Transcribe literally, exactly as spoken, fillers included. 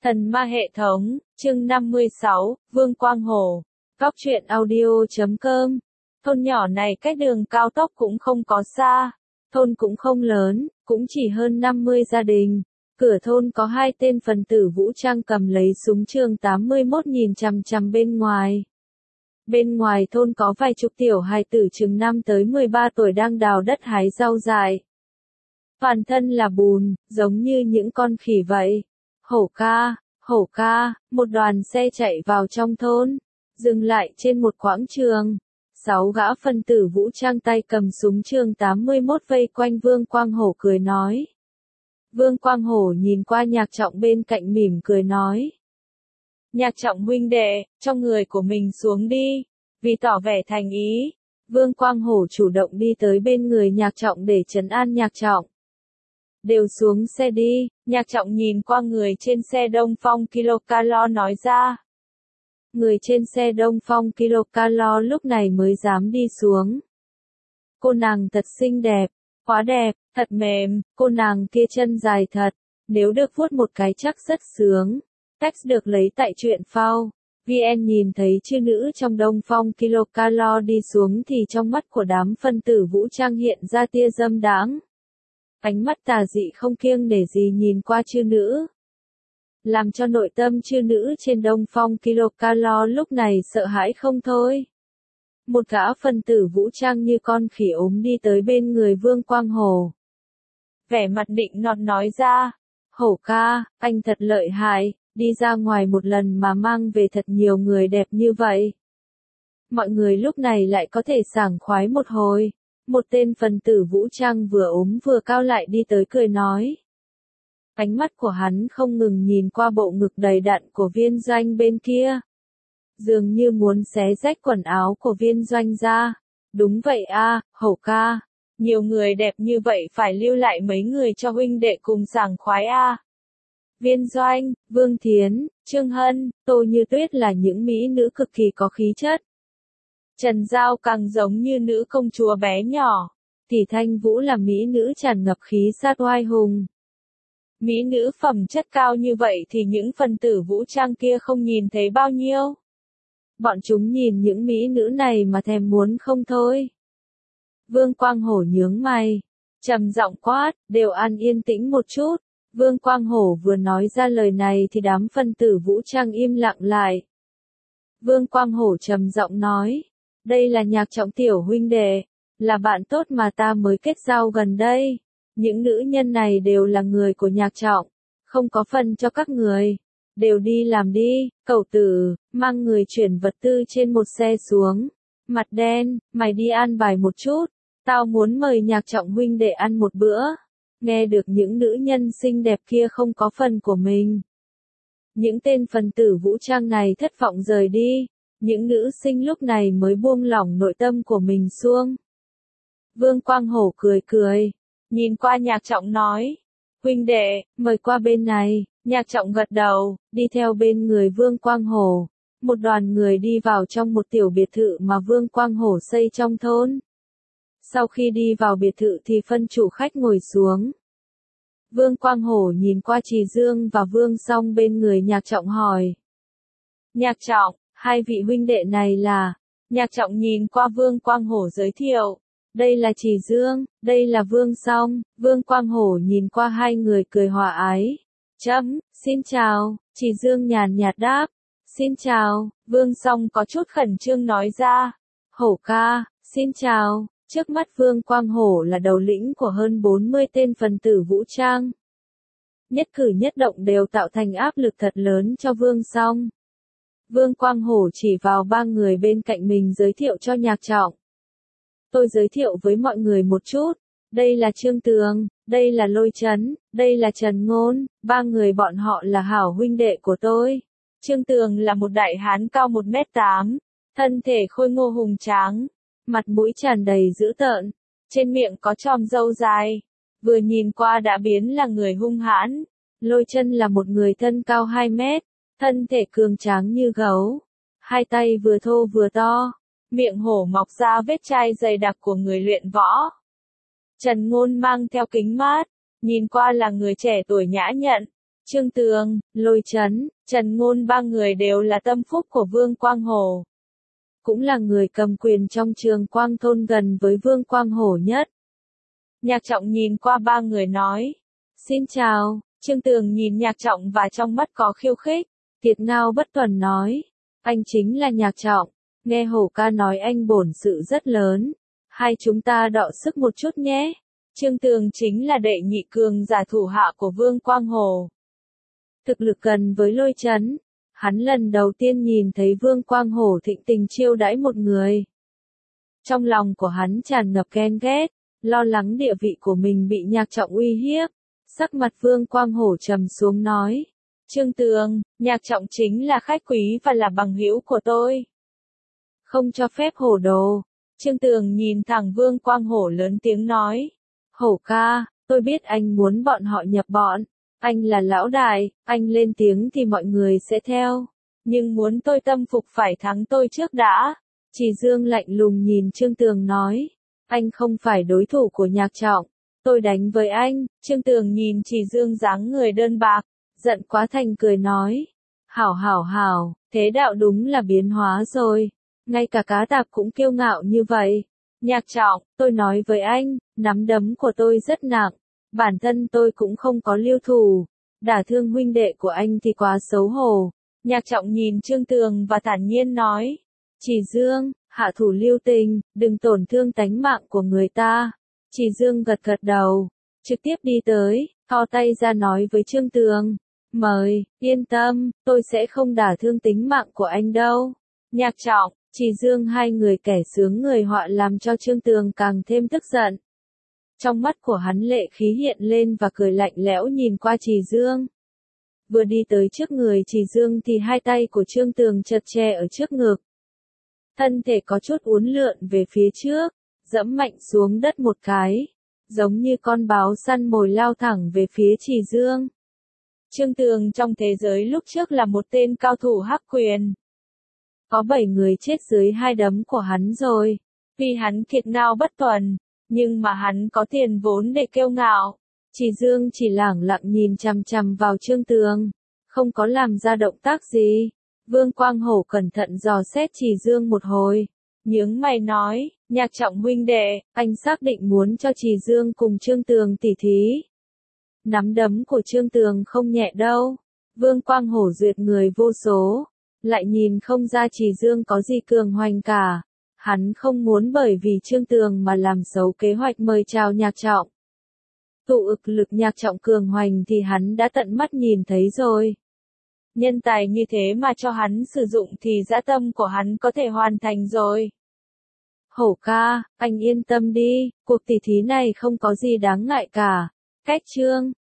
Thần ma hệ thống, chương năm mươi sáu, Vương Quang Hổ. Góc truyện audio chấm com. Thôn nhỏ này cách đường cao tốc cũng không có xa. Thôn cũng không lớn, cũng chỉ hơn năm mươi gia đình. Cửa thôn có hai tên phần tử vũ trang cầm lấy súng trường tám mươi mốt nhìn chằm chằm bên ngoài. Bên ngoài thôn có vài chục tiểu hài tử chừng năm tới mười ba tuổi đang đào đất hái rau dại. Toàn thân là bùn, giống như những con khỉ vậy. Hổ ca, hổ ca, một đoàn xe chạy vào trong thôn, dừng lại trên một quảng trường. Sáu gã phân tử vũ trang tay cầm súng trường tám mươi mốt vây quanh Vương Quang Hổ cười nói. Vương Quang Hổ nhìn qua Nhạc Trọng bên cạnh mỉm cười nói. Nhạc Trọng huynh đệ, cho người của mình xuống đi, vì tỏ vẻ thành ý. Vương Quang Hổ chủ động đi tới bên người Nhạc Trọng để trấn an Nhạc Trọng. Đều xuống xe đi, Nhạc Trọng nhìn qua người trên xe Đông Phong Kilocalo nói ra. Người trên xe Đông Phong Kilocalo lúc này mới dám đi xuống. Cô nàng thật xinh đẹp, quá đẹp, thật mềm, cô nàng kia chân dài thật, nếu được vuốt một cái chắc rất sướng. Text được lấy tại truyện phao. vê en nhìn thấy chư nữ trong Đông Phong Kilocalo đi xuống thì trong mắt của đám phân tử vũ trang hiện ra tia dâm đãng. Ánh mắt tà dị không kiêng nể gì nhìn qua chư nữ. Làm cho nội tâm chư nữ trên Đông Phong Kilocalo lúc này sợ hãi không thôi. Một gã phân tử vũ trang như con khỉ ốm đi tới bên người Vương Quang Hổ. Vẻ mặt định nọt nói ra. Hổ ca, anh thật lợi hại, đi ra ngoài một lần mà mang về thật nhiều người đẹp như vậy. Mọi người lúc này lại có thể sảng khoái một hồi. Một tên phần tử vũ trang vừa ốm vừa cao lại đi tới cười nói. Ánh mắt của hắn không ngừng nhìn qua bộ ngực đầy đặn của Viên Doanh bên kia. Dường như muốn xé rách quần áo của Viên Doanh ra. Đúng vậy a, Hổ ca. Nhiều người đẹp như vậy phải lưu lại mấy người cho huynh đệ cùng sảng khoái a. Viên Doanh, Vương Thiến, Trương Hân, Tô Như Tuyết là những mỹ nữ cực kỳ có khí chất. Trần Giao càng giống như nữ công chúa bé nhỏ. Tỷ Thanh Vũ là mỹ nữ tràn ngập khí sát oai hùng. Mỹ nữ phẩm chất cao như vậy thì những phần tử vũ trang kia không nhìn thấy bao nhiêu. Bọn chúng nhìn những mỹ nữ này mà thèm muốn không thôi. Vương Quang Hổ nhướng mày, trầm giọng quát, đều ăn yên tĩnh một chút. Vương Quang Hổ vừa nói ra lời này thì đám phân tử vũ trang im lặng lại. Vương Quang Hổ trầm giọng nói, đây là Nhạc Trọng tiểu huynh đệ, là bạn tốt mà ta mới kết giao gần đây. Những nữ nhân này đều là người của Nhạc Trọng, không có phần cho các người. Đều đi làm đi, cẩu tử, mang người chuyển vật tư trên một xe xuống. Mặt đen, mày đi an bài một chút, tao muốn mời Nhạc Trọng huynh đệ ăn một bữa. Nghe được những nữ nhân xinh đẹp kia không có phần của mình. Những tên phần tử vũ trang này thất vọng rời đi. Những nữ sinh lúc này mới buông lỏng nội tâm của mình xuống. Vương Quang Hổ cười cười, nhìn qua Nhạc Trọng nói, huynh đệ, mời qua bên này. Nhạc Trọng gật đầu, đi theo bên người Vương Quang Hổ. Một đoàn người đi vào trong một tiểu biệt thự mà Vương Quang Hổ xây trong thôn. Sau khi đi vào biệt thự thì phân chủ khách ngồi xuống. Vương Quang Hổ nhìn qua Trì Dương và Vương Song bên người Nhạc Trọng hỏi. Nhạc Trọng, hai vị huynh đệ này là. Nhạc Trọng nhìn qua Vương Quang Hổ giới thiệu. Đây là Trì Dương, đây là Vương Song. Vương Quang Hổ nhìn qua hai người cười hòa ái. Chấm, xin chào. Trì Dương nhàn nhạt đáp. Xin chào. Vương Song có chút khẩn trương nói ra. Hổ ca, xin chào. Trước mắt Vương Quang Hổ là đầu lĩnh của hơn bốn mươi tên phần tử vũ trang. Nhất cử nhất động đều tạo thành áp lực thật lớn cho Vương Song. Vương Quang Hổ chỉ vào ba người bên cạnh mình giới thiệu cho Nhạc Trọng. Tôi giới thiệu với mọi người một chút. Đây là Trương Tường, đây là Lôi Trấn, đây là Trần Ngôn, ba người bọn họ là hảo huynh đệ của tôi. Trương Tường là một đại hán cao một mét tám, thân thể khôi ngô hùng tráng, mặt mũi tràn đầy dữ tợn, trên miệng có chòm râu dài, vừa nhìn qua đã biến là người hung hãn. Lôi Trân là một người thân cao hai mét, thân thể cường tráng như gấu, hai tay vừa thô vừa to, miệng hổ mọc ra vết chai dày đặc của người luyện võ. Trần Ngôn mang theo kính mát, nhìn qua là người trẻ tuổi nhã nhặn, Trương Tường, Lôi Chấn, Trần Ngôn ba người đều là tâm phúc của Vương Quang Hổ. Cũng là người cầm quyền trong Trường Quang thôn gần với Vương Quang Hổ nhất. Nhạc Trọng nhìn qua ba người nói. Xin chào, Trương Tường nhìn Nhạc Trọng và trong mắt có khiêu khích. Kiệt Ngao bất tuần nói. Anh chính là Nhạc Trọng. Nghe Hổ ca nói anh bổn sự rất lớn. Hai chúng ta đọ sức một chút nhé. Trương Tường chính là đệ nhị cường giả thủ hạ của Vương Quang Hổ. Thực lực gần với Lôi Chấn. Hắn lần đầu tiên nhìn thấy Vương Quang Hổ thịnh tình chiêu đãi một người. Trong lòng của hắn tràn ngập ghen ghét, lo lắng địa vị của mình bị Nhạc Trọng uy hiếp. Sắc mặt Vương Quang Hổ trầm xuống nói. Trương Tường, Nhạc Trọng chính là khách quý và là bằng hữu của tôi. Không cho phép hổ đồ. Trương Tường nhìn thẳng Vương Quang Hổ lớn tiếng nói. Hổ ca, tôi biết anh muốn bọn họ nhập bọn. Anh là lão đại, anh lên tiếng thì mọi người sẽ theo. Nhưng muốn tôi tâm phục phải thắng tôi trước đã. Chỉ Dương lạnh lùng nhìn Trương Tường nói. Anh không phải đối thủ của Nhạc Trọng. Tôi đánh với anh. Trương Tường nhìn Chỉ Dương dáng người đơn bạc. Giận quá thành cười nói. Hảo hảo hảo, thế đạo đúng là biến hóa rồi. Ngay cả cá tạp cũng kiêu ngạo như vậy. Nhạc Trọng, tôi nói với anh, nắm đấm của tôi rất nặng. Bản thân tôi cũng không có lưu thủ. Đả thương huynh đệ của anh thì quá xấu hổ. Nhạc Trọng nhìn Trương Tường và thản nhiên nói. Chỉ Dương, hạ thủ lưu tình, đừng tổn thương tánh mạng của người ta. Chỉ Dương gật gật đầu. Trực tiếp đi tới, thò tay ra nói với Trương Tường. Mời, yên tâm, tôi sẽ không đả thương tính mạng của anh đâu. Nhạc Trọng, Chỉ Dương hai người kẻ sướng người họa làm cho Trương Tường càng thêm tức giận. Trong mắt của hắn lệ khí hiện lên và cười lạnh lẽo nhìn qua Chỉ Dương. Vừa đi tới trước người Chỉ Dương thì hai tay của Trương Tường chật che ở trước ngực. Thân thể có chút uốn lượn về phía trước, dẫm mạnh xuống đất một cái, giống như con báo săn mồi lao thẳng về phía Chỉ Dương. Trương Tường trong thế giới lúc trước là một tên cao thủ hắc quyền. Có bảy người chết dưới hai đấm của hắn rồi. Vì hắn kiệt ngao bất tuần, nhưng mà hắn có tiền vốn để kiêu ngạo. Chỉ Dương chỉ lẳng lặng nhìn chằm chằm vào Trương Tường, không có làm ra động tác gì. Vương Quang Hổ cẩn thận dò xét Chỉ Dương một hồi, nhướng mày nói, Nhạc Trọng huynh đệ, anh xác định muốn cho Chỉ Dương cùng Trương Tường tỉ thí. Nắm đấm của Trương Tường không nhẹ đâu. Vương Quang Hổ duyệt người vô số, lại nhìn không ra Chỉ Dương có gì cường hoành cả. Hắn không muốn bởi vì Trương Tường mà làm xấu kế hoạch mời chào Nhạc Trọng. Tụ ực lực Nhạc Trọng cường hoành thì hắn đã tận mắt nhìn thấy rồi. Nhân tài như thế mà cho hắn sử dụng thì dã tâm của hắn có thể hoàn thành rồi. Hổ ca, anh yên tâm đi, cuộc tỷ thí này không có gì đáng ngại cả. Cách Trương